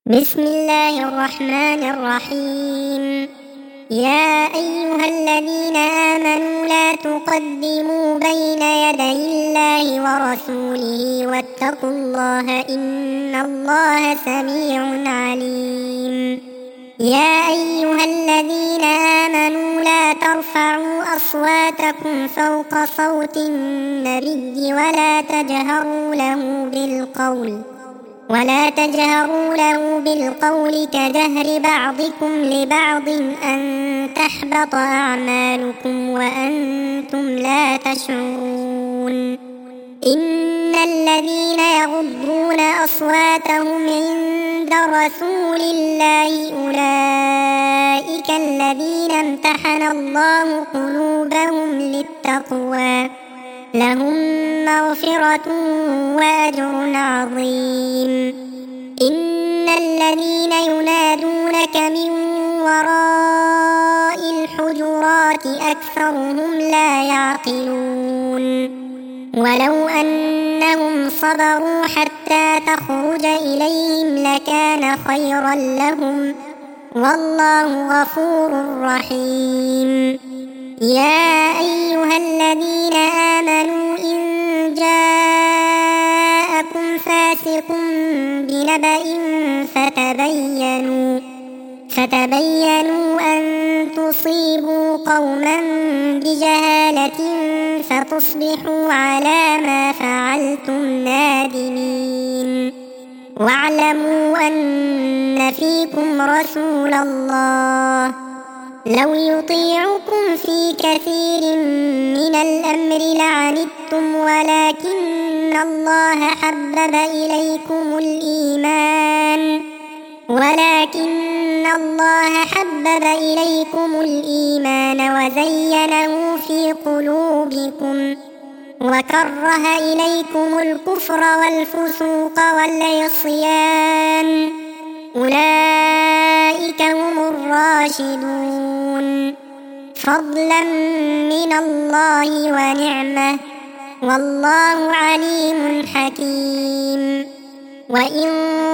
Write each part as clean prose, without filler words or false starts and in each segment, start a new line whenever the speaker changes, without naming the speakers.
بسم الله الرحمن الرحيم. يا أيها الذين آمنوا لا تقدموا بين يدي الله ورسوله واتقوا الله إن الله سميع عليم. يا أيها الذين آمنوا لا ترفعوا أصواتكم فوق صوت النبي ولا تجهروا له بالقول كجهر بعضكم لبعض أن تحبط أعمالكم وأنتم لا تشعرون. إن الذين يغضون أصواتهم عند رسول الله أولئك الذين امتحن الله قلوبهم للتقوى لهم مغفرة وأجر عظيم. إن الذين ينادونك من وراء الحجرات أكثرهم لا يعقلون. ولو أنهم صبروا حتى تخرج إليهم لكان خيرا لهم والله غفور رحيم. يا أيها الذين آمنوا إن جاءكم فاسق بنبأ فتبينوا أن تصيبوا قوما بجهالة فتصبحوا على ما فعلتم نادمين. واعلموا أن فيكم رسول الله لو يطيعكم في كثير من الأمر لعنتم ولكن الله حبب إليكم الإيمان وزينه في قلوبكم وكره إليكم الكفر والفسوق والعصيان أولئك هم الراشدون فضلا من الله ونعمة والله عليم حكيم. وإن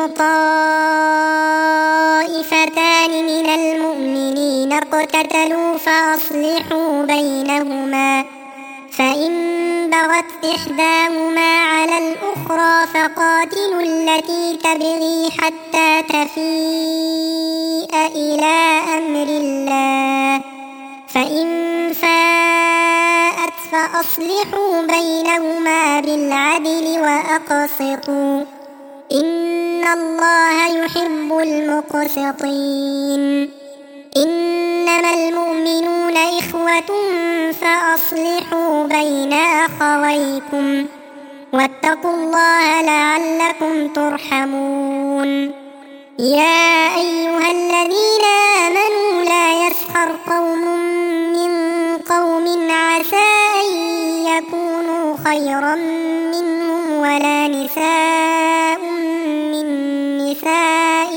طائفتان من المؤمنين اقتتلوا فأصلحوا بينهما فإن بغت إحداهما على الأخرى فقاتلوا التي تبغي حتى تفيء إلى أمر الله فإن فاءت فأصلحوا بينهما بالعدل وأقسطوا إن الله يحب المقسطين. إنما المؤمنون إخوة فأصلحوا بين أخويكم واتقوا الله لعلكم ترحمون. يا أيها الذين آمنوا لا يسخر قوم من قوم عسى أن يكونوا خيرا منهم ولا نساء من نساء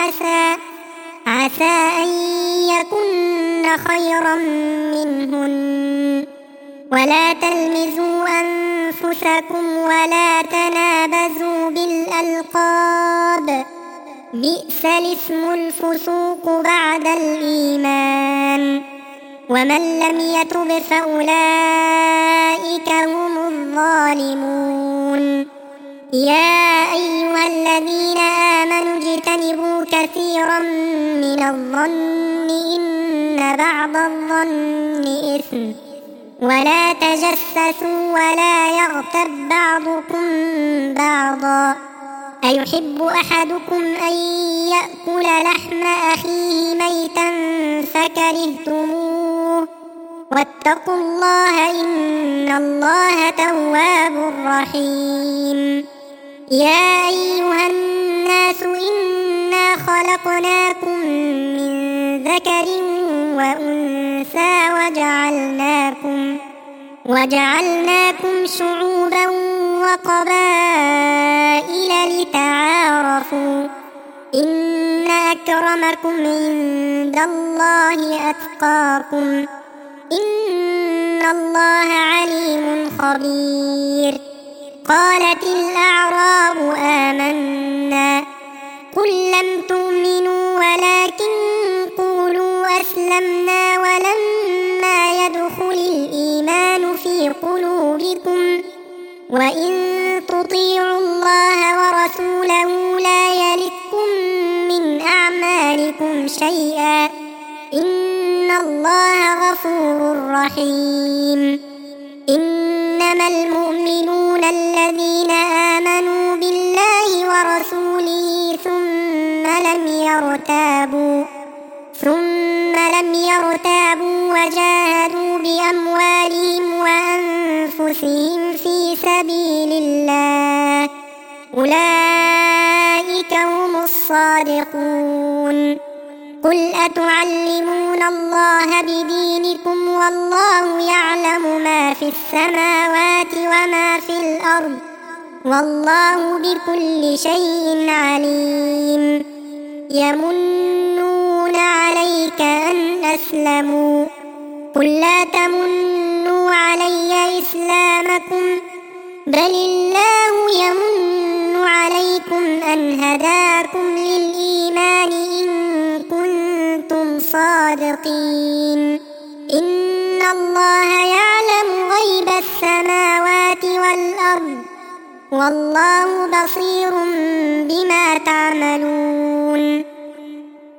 عسى أن يكن خيرا منهن ولا تلمزوا أنفسكم ولا تنابزوا بالألقاب بئس الاسم الفسوق بعد الإيمان ومن لم يتب فأولئك هم الظالمون. يا أيها الذين آمنوا اجتنبوا كثيرا من الظن إن بعض الظن إثم ولا تجسسوا ولا يغتب بعضكم بعضا أيحب أحدكم أن يأكل لحم أخيه ميتا فكرهتموه واتقوا الله إن الله تواب رحيم. يا أيها الناس إنا خلقناكم من ذكر وأنثى وجعلناكم شعوبا وقبائل لتعارفوا إن أكرمكم عند الله أتقاكم إن الله عليم خبير. قالت الأعراب آمنا قل لم شيئا إن الله غفور رحيم إنما المؤمنون الذين آمنوا بالله ورسوله ثم لم يرتابوا وجاهدوا بأموالهم وأنفسهم في سبيل الله أولئك هم الصادقون قل أتعلمون الله بدينكم والله يعلم ما في السماوات وما في الأرض والله بكل شيء عليم يمنون عليك أن أسلموا قل لا تمنوا علي إسلامكم بل الله يمن عليكم أن هداكم للإيمان إن كنتم صادقين إن الله يعلم غيب السماوات والأرض والله بصير بما تعملون